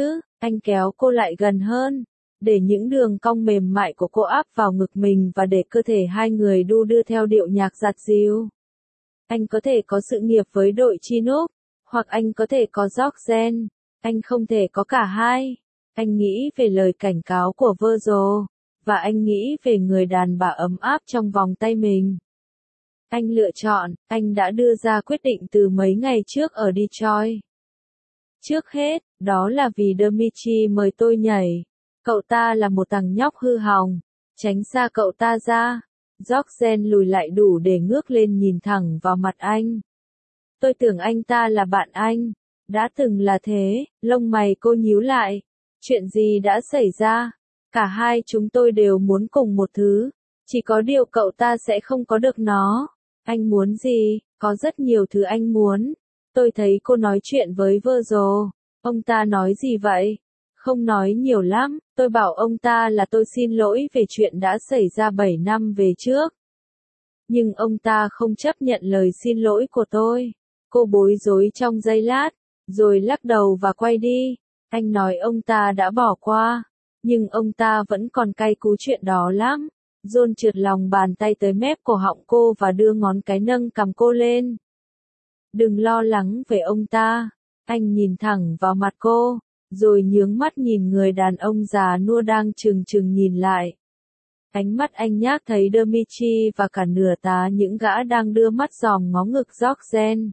Speaker 1: Anh kéo cô lại gần hơn, để những đường cong mềm mại của cô áp vào ngực mình và để cơ thể hai người đu đưa theo điệu nhạc dạt dịu. Anh có thể có sự nghiệp với đội Chinook, hoặc anh có thể có Georgen, anh không thể có cả hai. Anh nghĩ về lời cảnh cáo của Virgil, và anh nghĩ về người đàn bà ấm áp trong vòng tay mình. Anh lựa chọn, anh đã đưa ra quyết định từ mấy ngày trước ở Detroit. Trước hết, đó là vì Dmitry mời tôi nhảy. Cậu ta là một thằng nhóc hư hỏng, tránh xa cậu ta ra. Georgen lùi lại đủ để ngước lên nhìn thẳng vào mặt anh. Tôi tưởng anh ta là bạn anh. Đã từng là thế, lông mày cô nhíu lại. Chuyện gì đã xảy ra? Cả hai chúng tôi đều muốn cùng một thứ. Chỉ có điều cậu ta sẽ không có được nó. Anh muốn gì? Có rất nhiều thứ anh muốn. Tôi thấy cô nói chuyện với Virgil. Ông ta nói gì vậy? Không nói nhiều lắm, tôi bảo ông ta là tôi xin lỗi về chuyện đã xảy ra bảy năm về trước. Nhưng ông ta không chấp nhận lời xin lỗi của tôi. Cô bối rối trong giây lát, rồi lắc đầu và quay đi. Anh nói ông ta đã bỏ qua, nhưng ông ta vẫn còn cay cú chuyện đó lắm. John trượt lòng bàn tay tới mép cổ họng cô và đưa ngón cái nâng cằm cô lên. Đừng lo lắng về ông ta. Anh nhìn thẳng vào mặt cô, rồi nhướng mắt nhìn người đàn ông già nua đang trừng trừng nhìn lại. Ánh mắt anh nhác thấy Dmitry và cả nửa tá những gã đang đưa mắt dòm ngó ngực Georgen.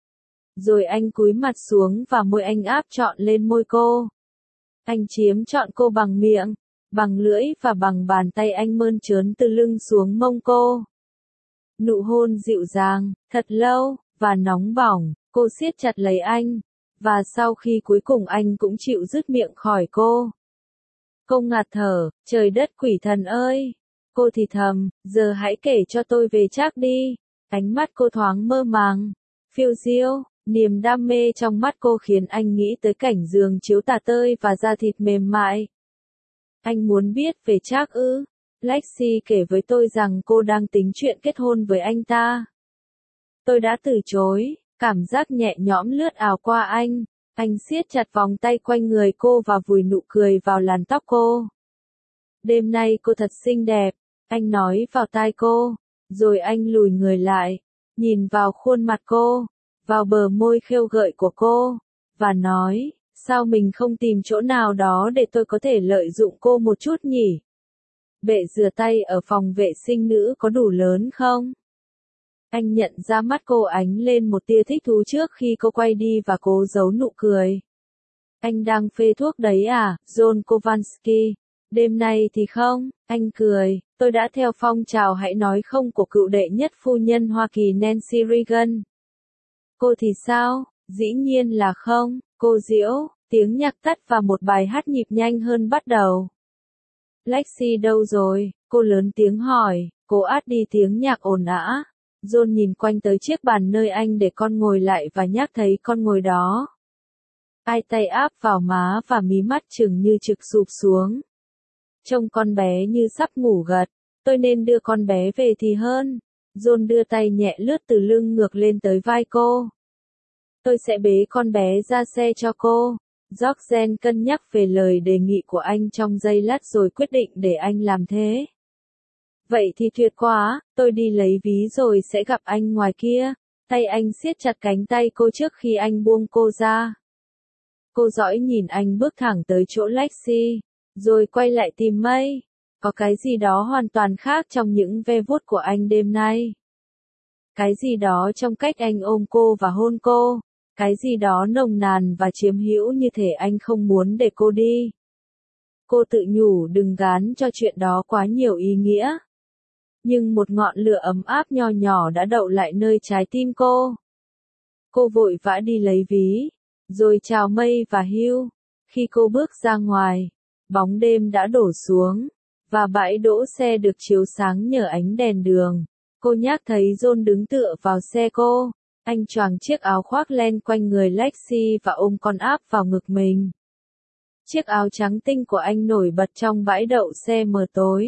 Speaker 1: Rồi anh cúi mặt xuống và môi anh áp trọn lên môi cô. Anh chiếm trọn cô bằng miệng, bằng lưỡi và bằng bàn tay anh mơn trớn từ lưng xuống mông cô. Nụ hôn dịu dàng, thật lâu, và nóng bỏng, cô siết chặt lấy anh. Và sau khi cuối cùng anh cũng chịu dứt miệng khỏi cô. Cô ngạt thở, trời đất quỷ thần ơi. Cô thì thầm, giờ hãy kể cho tôi về Trác đi. Ánh mắt cô thoáng mơ màng, phiêu diêu, niềm đam mê trong mắt cô khiến anh nghĩ tới cảnh giường chiếu tả tơi và da thịt mềm mại. Anh muốn biết về Trác ư? Lexi kể với tôi rằng cô đang tính chuyện kết hôn với anh ta. Tôi đã từ chối. Cảm giác nhẹ nhõm lướt ảo qua anh. Anh siết chặt vòng tay quanh người cô và vùi nụ cười vào làn tóc cô. Đêm nay cô thật xinh đẹp, anh nói vào tai cô. Rồi anh lùi người lại, nhìn vào khuôn mặt cô, vào bờ môi khêu gợi của cô, và nói, sao mình không tìm chỗ nào đó để tôi có thể lợi dụng cô một chút nhỉ? Bệ rửa tay ở phòng vệ sinh nữ có đủ lớn không? Anh nhận ra mắt cô ánh lên một tia thích thú trước khi cô quay đi và cố giấu nụ cười. Anh đang phê thuốc đấy à, John Kowalski? Đêm nay thì không, anh cười, tôi đã theo phong trào hãy nói không của cựu đệ nhất phu nhân Hoa Kỳ Nancy Reagan. Cô thì sao? Dĩ nhiên là không, cô giễu, tiếng nhạc tắt và một bài hát nhịp nhanh hơn bắt đầu. Lexi đâu rồi? Cô lớn tiếng hỏi, cô át đi tiếng nhạc ồn ào. John nhìn quanh tới chiếc bàn nơi anh để con ngồi lại và nhắc thấy con ngồi đó. Hai tay áp vào má và mí mắt chừng như trực sụp xuống. Trông con bé như sắp ngủ gật, tôi nên đưa con bé về thì hơn. John đưa tay nhẹ lướt từ lưng ngược lên tới vai cô. Tôi sẽ bế con bé ra xe cho cô. Georgen cân nhắc về lời đề nghị của anh trong giây lát rồi quyết định để anh làm thế. Vậy thì tuyệt quá, tôi đi lấy ví rồi sẽ gặp anh ngoài kia. Tay anh siết chặt cánh tay cô trước khi anh buông cô ra. Cô dõi nhìn anh bước thẳng tới chỗ Lexi, rồi quay lại tìm Mây. Có cái gì đó hoàn toàn khác trong những ve vuốt của anh đêm nay. Cái gì đó trong cách anh ôm cô và hôn cô. Cái gì đó nồng nàn và chiếm hữu như thể anh không muốn để cô đi. Cô tự nhủ đừng gán cho chuyện đó quá nhiều ý nghĩa. Nhưng một ngọn lửa ấm áp nho nhỏ đã đậu lại nơi trái tim cô. Cô vội vã đi lấy ví, rồi chào Mây và Hugh. Khi cô bước ra ngoài, bóng đêm đã đổ xuống, và bãi đỗ xe được chiếu sáng nhờ ánh đèn đường. Cô nhác thấy John đứng tựa vào xe cô. Anh choàng chiếc áo khoác len quanh người Lexi và ôm con áp vào ngực mình. Chiếc áo trắng tinh của anh nổi bật trong bãi đậu xe mờ tối.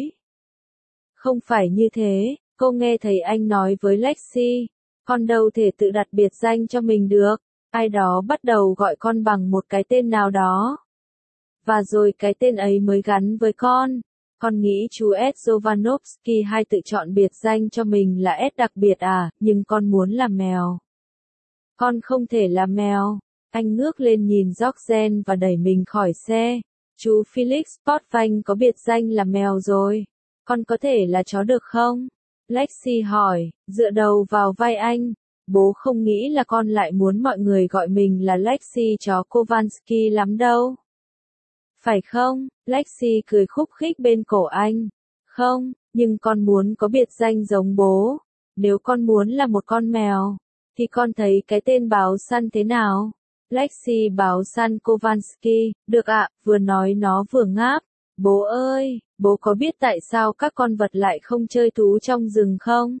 Speaker 1: Không phải như thế, cô nghe thấy anh nói với Lexi. Con đâu thể tự đặt biệt danh cho mình được. Ai đó bắt đầu gọi con bằng một cái tên nào đó. Và rồi cái tên ấy mới gắn với con. Con nghĩ chú Ed Jovanovski hay tự chọn biệt danh cho mình là Ed đặc biệt à, nhưng con muốn là mèo. Con không thể là mèo. Anh ngước lên nhìn Georgen và đẩy mình khỏi xe. Chú Felix Potvin có biệt danh là mèo rồi. Con có thể là chó được không? Lexi hỏi, dựa đầu vào vai anh. Bố không nghĩ là con lại muốn mọi người gọi mình là Lexi chó Kowalski lắm đâu. Phải không? Lexi cười khúc khích bên cổ anh. Không, nhưng con muốn có biệt danh giống bố. Nếu con muốn là một con mèo, thì con thấy cái tên báo săn thế nào? Lexi báo săn Kowalski, được ạ, vừa nói nó vừa ngáp. Bố ơi, bố có biết tại sao các con vật lại không chơi thú trong rừng không?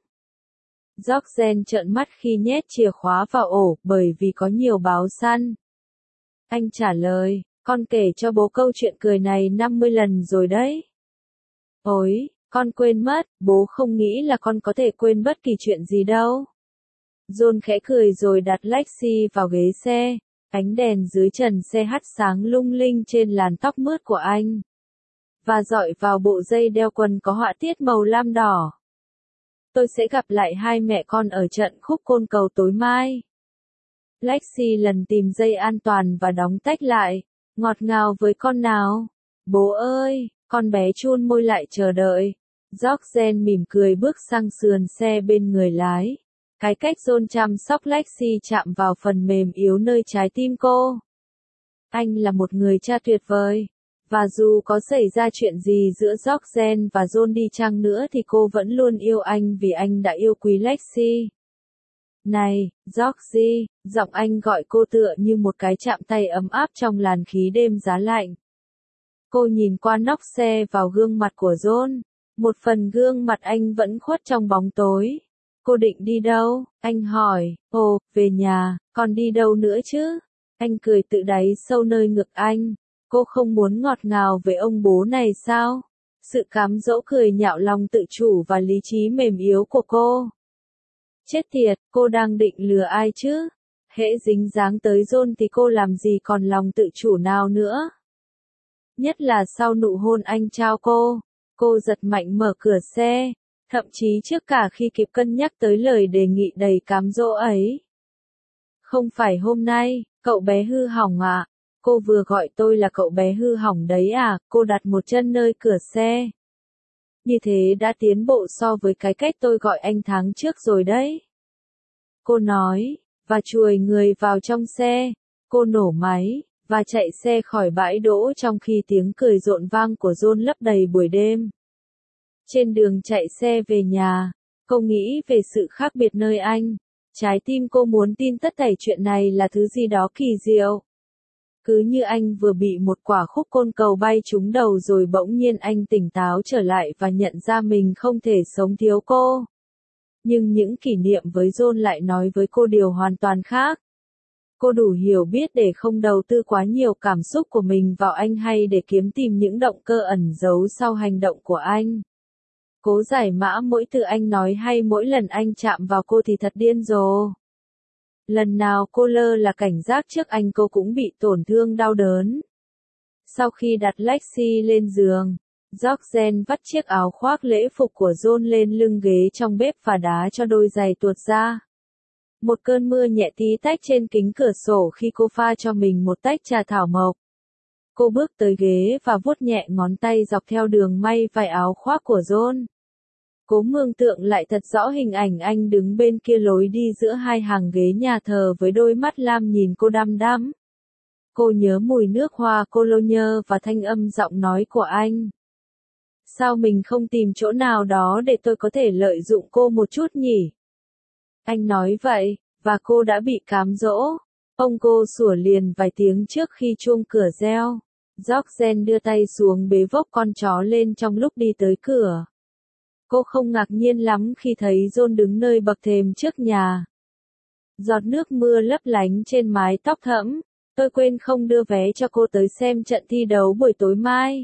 Speaker 1: Georgen trợn mắt khi nhét chìa khóa vào ổ, bởi vì có nhiều báo săn. Anh trả lời, con kể cho bố câu chuyện cười này năm mươi lần rồi đấy. Ôi, con quên mất, bố không nghĩ là con có thể quên bất kỳ chuyện gì đâu. John khẽ cười rồi đặt Lexi vào ghế xe. Ánh đèn dưới trần xe hắt sáng lung linh trên làn tóc mướt của anh. Và dọi vào bộ dây đeo quần có họa tiết màu lam đỏ. Tôi sẽ gặp lại hai mẹ con ở trận khúc côn cầu tối mai. Lexi lần tìm dây an toàn và đóng tách lại. Ngọt ngào với con nào. Bố ơi, con bé chun môi lại chờ đợi. Georgen mỉm cười bước sang sườn xe bên người lái. Cái cách John chăm sóc Lexi chạm vào phần mềm yếu nơi trái tim cô. Anh là một người cha tuyệt vời. Và dù có xảy ra chuyện gì giữa Georgen và John đi chăng nữa thì cô vẫn luôn yêu anh vì anh đã yêu quý Lexi. Này, Georgie, giọng anh gọi cô tựa như một cái chạm tay ấm áp trong làn khí đêm giá lạnh. Cô nhìn qua nóc xe vào gương mặt của John. Một phần gương mặt anh vẫn khuất trong bóng tối. Cô định đi đâu? Anh hỏi. Ồ, về nhà, còn đi đâu nữa chứ? Anh cười tự đáy sâu nơi ngực anh. Cô không muốn ngọt ngào với ông bố này sao? Sự cám dỗ cười nhạo lòng tự chủ và lý trí mềm yếu của cô. Chết tiệt, cô đang định lừa ai chứ? Hễ dính dáng tới John thì cô làm gì còn lòng tự chủ nào nữa? Nhất là sau nụ hôn anh trao cô. Cô giật mạnh mở cửa xe. Thậm chí trước cả khi kịp cân nhắc tới lời đề nghị đầy cám dỗ ấy. Không phải hôm nay, cậu bé hư hỏng à? Cô vừa gọi tôi là cậu bé hư hỏng đấy à? Cô đặt một chân nơi cửa xe. Như thế đã tiến bộ so với cái cách tôi gọi anh tháng trước rồi đấy. Cô nói, và chuồi người vào trong xe. Cô nổ máy, và chạy xe khỏi bãi đỗ trong khi tiếng cười rộn vang của John lấp đầy buổi đêm. Trên đường chạy xe về nhà, cô nghĩ về sự khác biệt nơi anh. Trái tim cô muốn tin tất thảy chuyện này là thứ gì đó kỳ diệu. Cứ như anh vừa bị một quả khúc côn cầu bay trúng đầu rồi bỗng nhiên anh tỉnh táo trở lại và nhận ra mình không thể sống thiếu cô. Nhưng những kỷ niệm với John lại nói với cô điều hoàn toàn khác. Cô đủ hiểu biết để không đầu tư quá nhiều cảm xúc của mình vào anh hay để kiếm tìm những động cơ ẩn giấu sau hành động của anh. Cố giải mã mỗi từ anh nói hay mỗi lần anh chạm vào cô thì thật điên rồ. Lần nào cô lơ là cảnh giác trước anh cô cũng bị tổn thương đau đớn. Sau khi đặt Lexi lên giường, Georgen vắt chiếc áo khoác lễ phục của John lên lưng ghế trong bếp và đá cho đôi giày tuột ra. Một cơn mưa nhẹ tí tách trên kính cửa sổ khi cô pha cho mình một tách trà thảo mộc. Cô bước tới ghế và vuốt nhẹ ngón tay dọc theo đường may vải áo khoác của John. Cố mường tượng lại thật rõ hình ảnh anh đứng bên kia lối đi giữa hai hàng ghế nhà thờ với đôi mắt lam nhìn cô đăm đăm. Cô nhớ mùi nước hoa cologne và thanh âm giọng nói của anh. Sao mình không tìm chỗ nào đó để tôi có thể lợi dụng cô một chút nhỉ? Anh nói vậy, và cô đã bị cám dỗ. Ông cô sủa liền vài tiếng trước khi chuông cửa reo. Georgen đưa tay xuống bế vốc con chó lên trong lúc đi tới cửa. Cô không ngạc nhiên lắm khi thấy John đứng nơi bậc thềm trước nhà. Giọt nước mưa lấp lánh trên mái tóc thẫm. Tôi quên không đưa vé cho cô tới xem trận thi đấu buổi tối mai.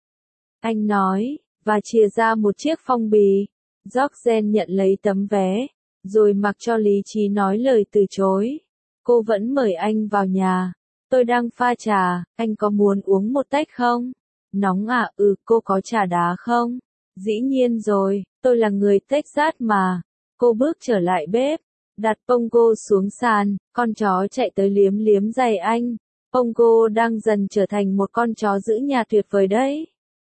Speaker 1: Anh nói, và chìa ra một chiếc phong bì. Georgen nhận lấy tấm vé, rồi mặc cho lý trí nói lời từ chối. Cô vẫn mời anh vào nhà. Tôi đang pha trà, anh có muốn uống một tách không? Nóng à? Ừ, cô có trà đá không? Dĩ nhiên rồi, tôi là người Texas mà. Cô bước trở lại bếp, đặt Pongo xuống sàn, con chó chạy tới liếm liếm giày anh. Pongo đang dần trở thành một con chó giữ nhà tuyệt vời đấy.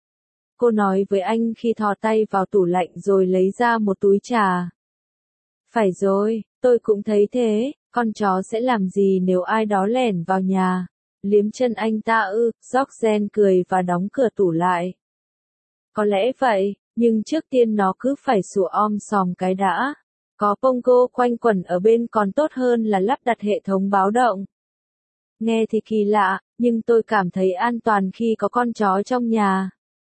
Speaker 1: Cô nói với anh khi thò tay vào tủ lạnh rồi lấy ra một túi trà. Phải rồi, tôi cũng thấy thế, con chó sẽ làm gì nếu ai đó lẻn vào nhà? Liếm chân anh ta ư? Georgen cười và đóng cửa tủ lại. Có lẽ vậy, nhưng trước tiên nó cứ phải sủa om sòm cái đã. Có Pongo quanh quẩn ở bên còn tốt hơn là lắp đặt hệ thống báo động. Nghe thì kỳ lạ, nhưng tôi cảm thấy an toàn khi có con chó trong nhà.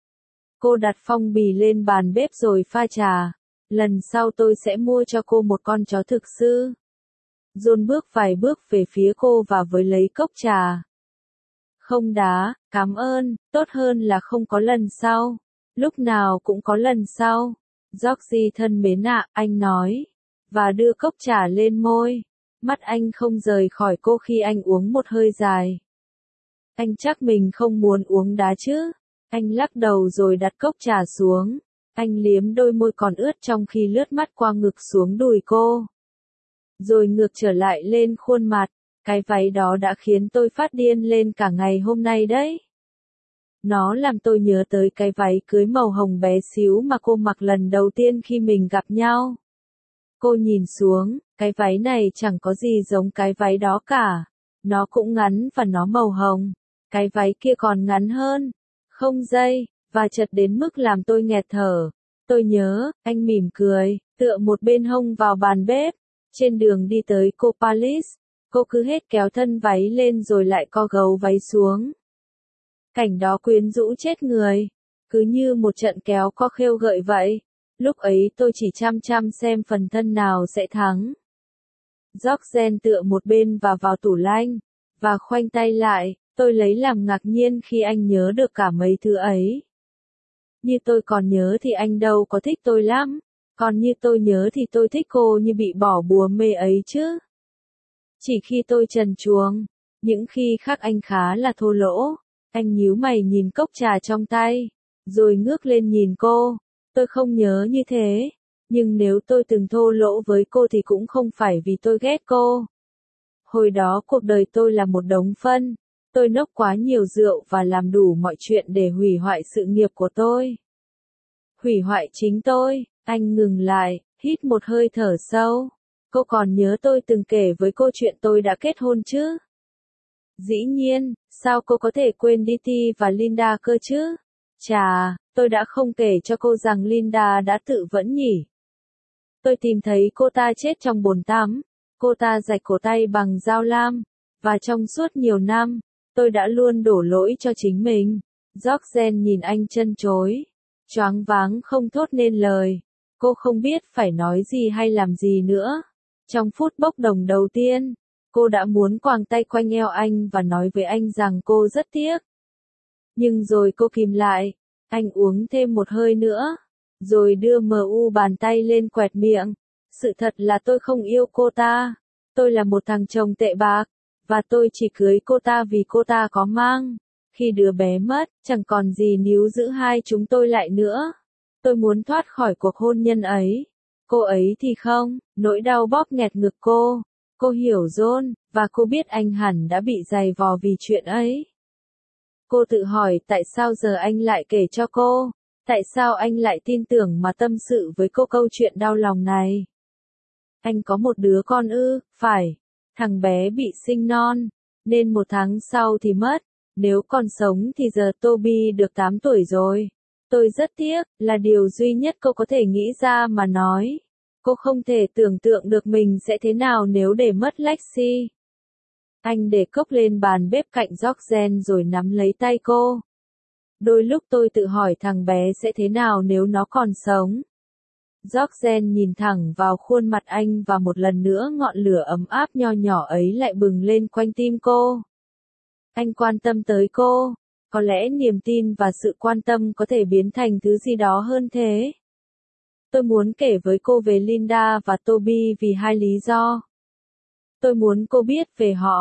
Speaker 1: Cô đặt phong bì lên bàn bếp rồi pha trà. Lần sau tôi sẽ mua cho cô một con chó thực sự. John bước vài bước về phía cô và với lấy cốc trà. Không đá, cảm ơn, tốt hơn là không có lần sau. Lúc nào cũng có lần sau. Georgie thân mến ạ, anh nói. Và đưa cốc trà lên môi. Mắt anh không rời khỏi cô khi anh uống một hơi dài. Anh chắc mình không muốn uống đá chứ? Anh lắc đầu rồi đặt cốc trà xuống. Anh liếm đôi môi còn ướt trong khi lướt mắt qua ngực xuống đùi cô. Rồi ngược trở lại lên khuôn mặt. Cái váy đó đã khiến tôi phát điên lên cả ngày hôm nay đấy. Nó làm tôi nhớ tới cái váy cưới màu hồng bé xíu mà cô mặc lần đầu tiên khi mình gặp nhau. Cô nhìn xuống, cái váy này chẳng có gì giống cái váy đó cả. Nó cũng ngắn và nó màu hồng. Cái váy kia còn ngắn hơn. Không dây, và chật đến mức làm tôi nghẹt thở. Tôi nhớ, anh mỉm cười, tựa một bên hông vào bàn bếp. Trên đường đi tới cô Palace, cô cứ hết kéo thân váy lên rồi lại co gấu váy xuống. Cảnh đó quyến rũ chết người. Cứ như một trận kéo co khêu gợi vậy. Lúc ấy tôi chỉ chăm chăm xem phần thân nào sẽ thắng. Georgen tựa một bên và vào tủ lạnh, và khoanh tay lại, tôi lấy làm ngạc nhiên khi anh nhớ được cả mấy thứ ấy. Như tôi còn nhớ thì anh đâu có thích tôi lắm, còn như tôi nhớ thì tôi thích cô như bị bỏ bùa mê ấy chứ. Chỉ khi tôi trần truồng, những khi khác anh khá là thô lỗ. Anh nhíu mày nhìn cốc trà trong tay, rồi ngước lên nhìn cô. Tôi không nhớ như thế, nhưng nếu tôi từng thô lỗ với cô thì cũng không phải vì tôi ghét cô. Hồi đó cuộc đời tôi là một đống phân, tôi nốc quá nhiều rượu và làm đủ mọi chuyện để hủy hoại sự nghiệp của tôi. Hủy hoại chính tôi. Anh ngừng lại, hít một hơi thở sâu. Cô còn nhớ tôi từng kể với cô chuyện tôi đã kết hôn chứ? Dĩ nhiên, sao cô có thể quên Dee và Linda cơ chứ? Chà, tôi đã không kể cho cô rằng Linda đã tự vẫn nhỉ. Tôi tìm thấy cô ta chết trong bồn tắm. Cô ta rạch cổ tay bằng dao lam. Và trong suốt nhiều năm, tôi đã luôn đổ lỗi cho chính mình. Georgen nhìn anh chân chối. Choáng váng không thốt nên lời. Cô không biết phải nói gì hay làm gì nữa. Trong phút bốc đồng đầu tiên, cô đã muốn quàng tay quanh eo anh và nói với anh rằng cô rất tiếc. Nhưng rồi cô kìm lại. Anh uống thêm một hơi nữa. Rồi đưa mu bàn tay lên quẹt miệng. Sự thật là tôi không yêu cô ta. Tôi là một thằng chồng tệ bạc. Và tôi chỉ cưới cô ta vì cô ta có mang. Khi đứa bé mất, chẳng còn gì níu giữ hai chúng tôi lại nữa. Tôi muốn thoát khỏi cuộc hôn nhân ấy. Cô ấy thì không, nỗi đau bóp nghẹt ngực cô. Cô hiểu John, và cô biết anh hẳn đã bị dày vò vì chuyện ấy. Cô tự hỏi tại sao giờ anh lại kể cho cô. Tại sao anh lại tin tưởng mà tâm sự với cô câu chuyện đau lòng này? Anh có một đứa con ư, phải. Thằng bé bị sinh non, nên một tháng sau thì mất. Nếu còn sống thì giờ Toby được tám tuổi rồi. Tôi rất tiếc, là điều duy nhất cô có thể nghĩ ra mà nói. Cô không thể tưởng tượng được mình sẽ thế nào nếu để mất Lexi. Anh để cốc lên bàn bếp cạnh Georgen rồi nắm lấy tay cô. Đôi lúc tôi tự hỏi thằng bé sẽ thế nào nếu nó còn sống. Georgen nhìn thẳng vào khuôn mặt anh và một lần nữa ngọn lửa ấm áp nho nhỏ ấy lại bừng lên quanh tim cô. Anh quan tâm tới cô. Có lẽ niềm tin và sự quan tâm có thể biến thành thứ gì đó hơn thế. Tôi muốn kể với cô về Linda và Toby vì hai lý do. Tôi muốn cô biết về họ,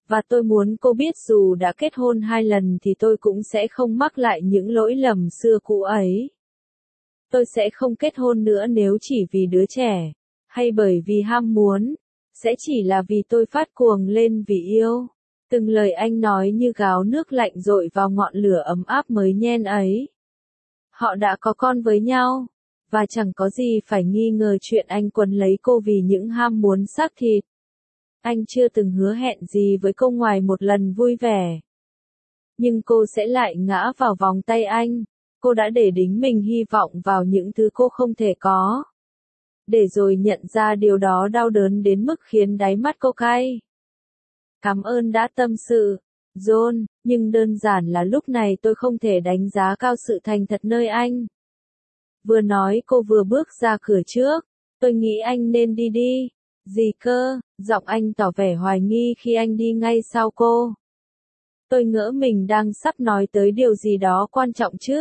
Speaker 1: Và tôi muốn cô biết dù đã kết hôn hai lần thì tôi cũng sẽ không mắc lại những lỗi lầm xưa cũ ấy. Tôi sẽ không kết hôn nữa nếu chỉ vì đứa trẻ, hay bởi vì ham muốn, sẽ chỉ là vì tôi phát cuồng lên vì yêu. Từng lời anh nói như gáo nước lạnh dội vào ngọn lửa ấm áp mới nhen ấy. Họ đã có con với nhau, và chẳng có gì phải nghi ngờ chuyện anh quấn lấy cô vì những ham muốn xác thịt. Anh chưa từng hứa hẹn gì với cô ngoài một lần vui vẻ. Nhưng cô sẽ lại ngã vào vòng tay anh. Cô đã để đính mình hy vọng vào những thứ cô không thể có. Để rồi nhận ra điều đó đau đớn đến mức khiến đáy mắt cô cay. Cảm ơn đã tâm sự, John, nhưng đơn giản là lúc này tôi không thể đánh giá cao sự thành thật nơi anh. Vừa nói cô vừa bước ra cửa trước. Tôi nghĩ anh nên đi đi. Gì cơ? Giọng anh tỏ vẻ hoài nghi khi anh đi ngay sau cô. Tôi ngỡ mình đang sắp nói tới điều gì đó quan trọng chứ.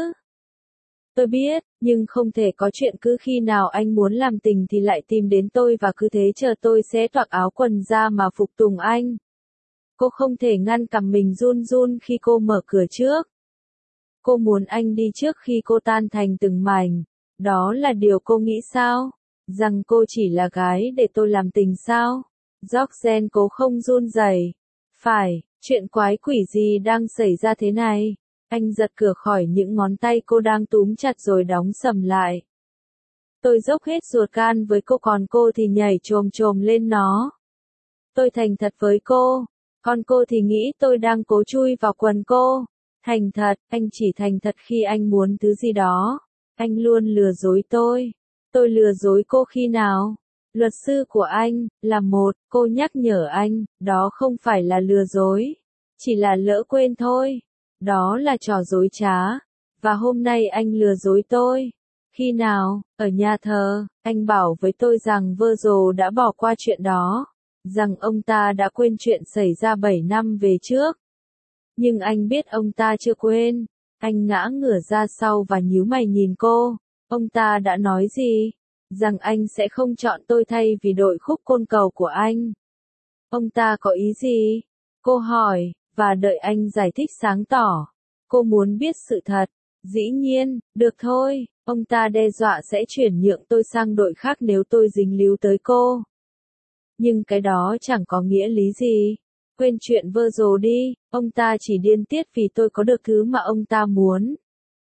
Speaker 1: Tôi biết, nhưng không thể có chuyện cứ khi nào anh muốn làm tình thì lại tìm đến tôi và cứ thế chờ tôi xé toạc áo quần ra mà phục tùng anh. Cô không thể ngăn cằm mình run run khi cô mở cửa trước. Cô muốn anh đi trước khi cô tan thành từng mảnh. Đó là điều cô nghĩ sao? Rằng cô chỉ là gái để tôi làm tình sao? Georgen cố không run rẩy. Phải, chuyện quái quỷ gì đang xảy ra thế này? Anh giật cửa khỏi những ngón tay cô đang túm chặt rồi đóng sầm lại. Tôi dốc hết ruột gan với cô còn cô thì nhảy chồm chồm lên nó. Tôi thành thật với cô, còn cô thì nghĩ tôi đang cố chui vào quần cô. Thành thật, anh chỉ thành thật khi anh muốn thứ gì đó. Anh luôn lừa dối tôi. Tôi lừa dối cô khi nào? Luật sư của anh, là một, cô nhắc nhở anh, đó không phải là lừa dối. Chỉ là lỡ quên thôi. Đó là trò dối trá. Và hôm nay anh lừa dối tôi. Khi nào, ở nhà thờ, anh bảo với tôi rằng Virgil đã bỏ qua chuyện đó. Rằng ông ta đã quên chuyện xảy ra bảy năm về trước. Nhưng anh biết ông ta chưa quên. Anh ngã ngửa ra sau và nhíu mày nhìn cô. Ông ta đã nói gì? Rằng anh sẽ không chọn tôi thay vì đội khúc côn cầu của anh. Ông ta có ý gì? Cô hỏi, và đợi anh giải thích sáng tỏ. Cô muốn biết sự thật. Dĩ nhiên, được thôi, ông ta đe dọa sẽ chuyển nhượng tôi sang đội khác nếu tôi dính líu tới cô. Nhưng cái đó chẳng có nghĩa lý gì. Quên chuyện Virgil đi, ông ta chỉ điên tiết vì tôi có được thứ mà ông ta muốn.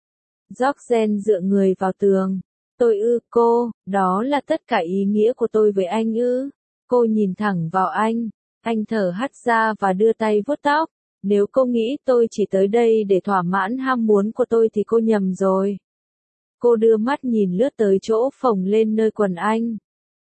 Speaker 1: Georgen dựa người vào tường. Tôi ư, cô, đó là tất cả ý nghĩa của tôi với anh ư. Cô nhìn thẳng vào anh. Anh thở hắt ra và đưa tay vuốt tóc. Nếu cô nghĩ tôi chỉ tới đây để thỏa mãn ham muốn của tôi thì cô nhầm rồi. Cô đưa mắt nhìn lướt tới chỗ phồng lên nơi quần anh.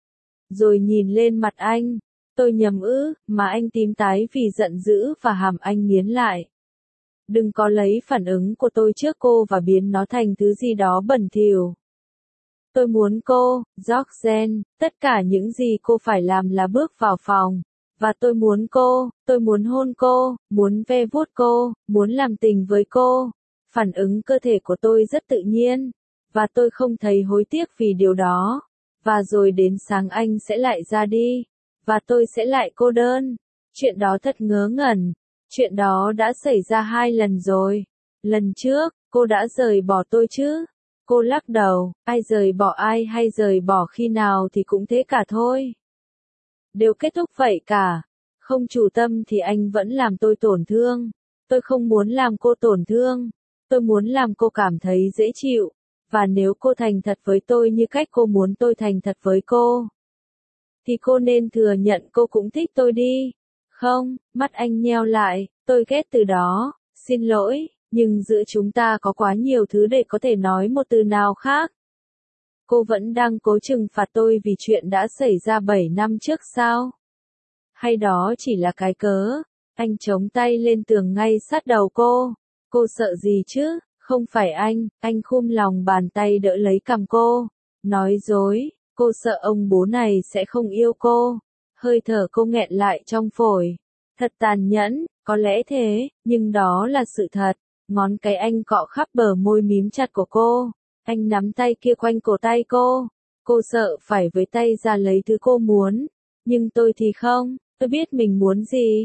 Speaker 1: Rồi nhìn lên mặt anh. Tôi nhầm ư, mà anh tím tái vì giận dữ và hàm anh nghiến lại. Đừng có lấy phản ứng của tôi trước cô và biến nó thành thứ gì đó bẩn thỉu. Tôi muốn cô, Georgen, tất cả những gì cô phải làm là bước vào phòng. Và tôi muốn cô, tôi muốn hôn cô, muốn ve vuốt cô, muốn làm tình với cô. Phản ứng cơ thể của tôi rất tự nhiên. Và tôi không thấy hối tiếc vì điều đó. Và rồi đến sáng anh sẽ lại ra đi. Và tôi sẽ lại cô đơn. Chuyện đó thật ngớ ngẩn. Chuyện đó đã xảy ra hai lần rồi. Lần trước, cô đã rời bỏ tôi chứ? Cô lắc đầu, ai rời bỏ ai hay rời bỏ khi nào thì cũng thế cả thôi. Đều kết thúc vậy cả. Không chủ tâm thì anh vẫn làm tôi tổn thương. Tôi không muốn làm cô tổn thương. Tôi muốn làm cô cảm thấy dễ chịu. Và nếu cô thành thật với tôi như cách cô muốn tôi thành thật với cô, thì cô nên thừa nhận cô cũng thích tôi đi. Không, mắt anh nheo lại, tôi ghét từ đó, xin lỗi, nhưng giữa chúng ta có quá nhiều thứ để có thể nói một từ nào khác. Cô vẫn đang cố trừng phạt tôi vì chuyện đã xảy ra bảy năm trước sao? Hay đó chỉ là cái cớ? Anh chống tay lên tường ngay sát đầu cô. Cô sợ gì chứ? Không phải anh, anh khum lòng bàn tay đỡ lấy cằm cô. Nói dối, cô sợ ông bố này sẽ không yêu cô. Hơi thở cô nghẹn lại trong phổi. Thật tàn nhẫn, có lẽ thế, nhưng đó là sự thật. Ngón cái anh cọ khắp bờ môi mím chặt của cô. Anh nắm tay kia quanh cổ tay cô. Cô sợ phải với tay ra lấy thứ cô muốn. Nhưng tôi thì không, tôi biết mình muốn gì.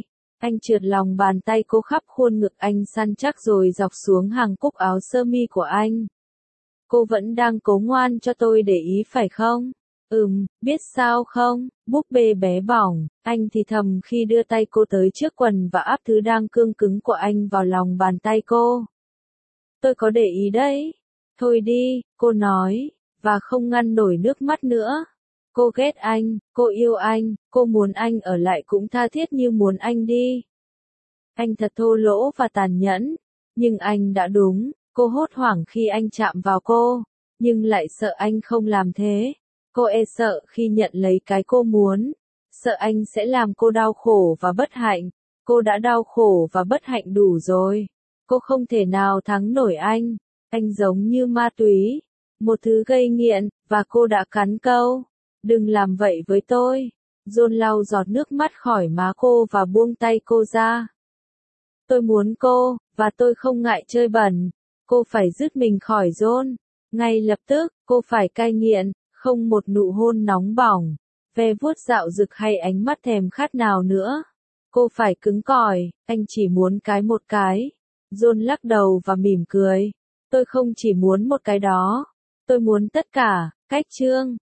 Speaker 1: Anh trượt lòng bàn tay cô khắp khuôn ngực anh săn chắc rồi dọc xuống hàng cúc áo sơ mi của anh. Cô vẫn đang cố ngoan cho tôi để ý phải không? Ừm, biết sao không, búp bê bé bỏng, anh thì thầm khi đưa tay cô tới trước quần và áp thứ đang cương cứng của anh vào lòng bàn tay cô. Tôi có để ý đấy. Thôi đi, cô nói, và không ngăn nổi nước mắt nữa. Cô ghét anh, cô yêu anh, cô muốn anh ở lại cũng tha thiết như muốn anh đi. Anh thật thô lỗ và tàn nhẫn, nhưng anh đã đúng, cô hốt hoảng khi anh chạm vào cô, nhưng lại sợ anh không làm thế. Cô e sợ khi nhận lấy cái cô muốn, sợ anh sẽ làm cô đau khổ và bất hạnh. Cô đã đau khổ và bất hạnh đủ rồi. Cô không thể nào thắng nổi anh. Anh giống như ma túy, một thứ gây nghiện, và cô đã cắn câu. Đừng làm vậy với tôi. John lau giọt nước mắt khỏi má cô và buông tay cô ra. Tôi muốn cô, và tôi không ngại chơi bẩn. Cô phải dứt mình khỏi John. Ngay lập tức, cô phải cai nghiện, không một nụ hôn nóng bỏng, ve vuốt dạo dực hay ánh mắt thèm khát nào nữa. Cô phải cứng cỏi, anh chỉ muốn cái một cái. John lắc đầu và mỉm cười. Tôi không chỉ muốn một cái đó. Tôi muốn tất cả. Cách chương